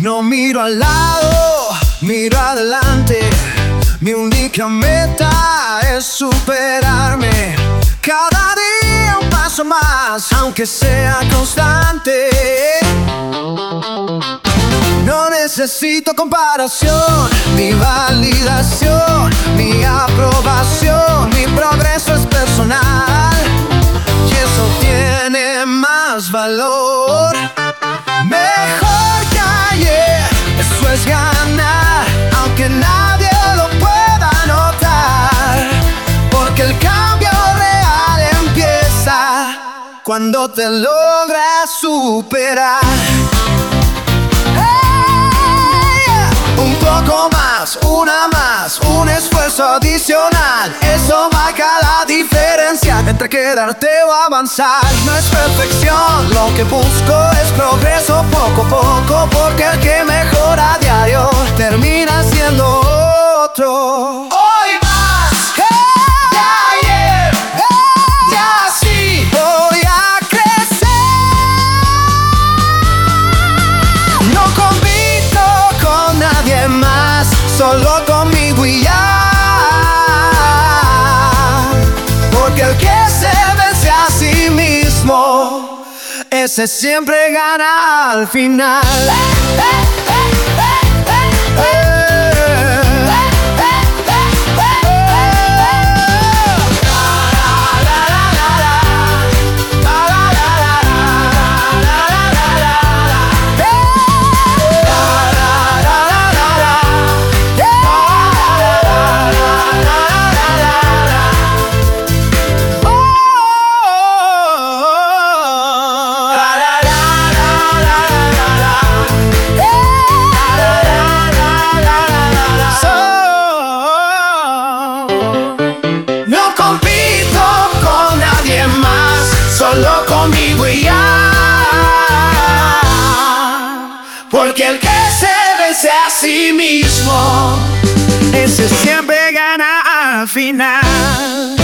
No miro al lado, miro adelante. Mi única meta es superarme. Cada día un paso más, aunque sea constante. No necesito comparación, ni validación, ni aprobación. Mi progreso es personal y eso tiene más valor. Mejor que ayer, eso es ganar, aunque nadie lo pueda notar. Porque el cambio real empieza cuando te logras superar. Un poco más, una más, un esfuerzo adicional. Eso marca la diferencia entre quedarte o avanzar. No es perfección, lo que busco es progreso poco a poco. Porque el que mejora a diario termina siendo otro. Hoy más que ayer, y así voy a crecer. No compito con nadie más, solo conmigo y ya. Porque el que se vence a sí mismo, ese siempre gana al final. Solo conmigo y ya. Porque el que se vence a sí mismo, ese siempre gana al final.